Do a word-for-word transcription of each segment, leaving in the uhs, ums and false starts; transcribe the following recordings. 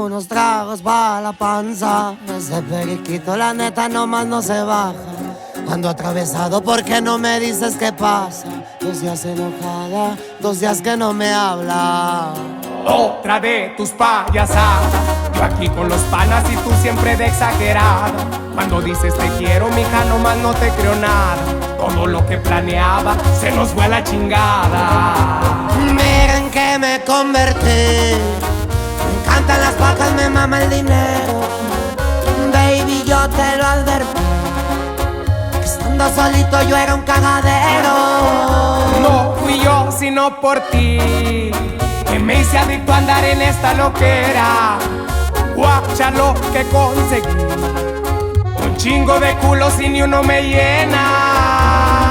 unos tragos pa' la panza. Ese periquito la neta nomás no se baja. Ando atravesado, ¿por qué no me dices qué pasa? Dos días enojada, dos días que no me habla. Otra de tus payasadas, yo aquí con los panas y tú siempre de exagerada. Cuando dices te quiero, mija, nomás no te creo nada. Todo lo que planeaba se nos fue a la chingada. Miren que me convertí, me encantan las vacas, me mama el dinero. Baby, yo te lo advertí, que estando solito yo era un cagadero. No fui yo, sino por ti, que me hice adicto a andar en esta loquera. Guacha lo que conseguí, un chingo de culos y ni uno me llena.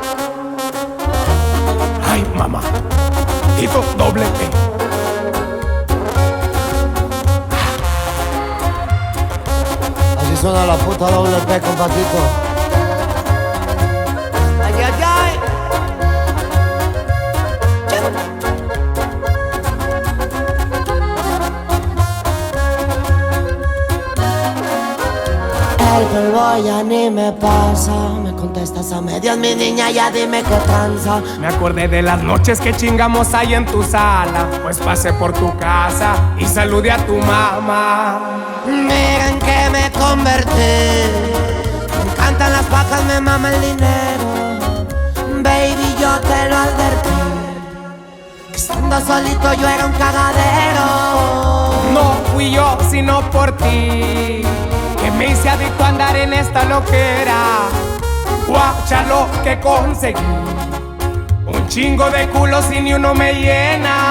Ay, mamá, hizo doble P. Así suena la puta doble P, compatito. Ay, ay, ay. El polvo ya ni me pasa. Me contestas a medias, mi niña, ya dime qué tranza. Me acordé de las noches que chingamos ahí en tu sala, pues pasé por tu casa y saludé a tu mamá. Miren que me convertí, me encantan las vacas, me mama el dinero. Baby, yo te lo advertí, que estando solito yo era un cagadero. No fui yo, sino por ti, que me hice adicto a andar en esta loquera. Guacha lo que conseguí, un chingo de culos y ni uno me llena.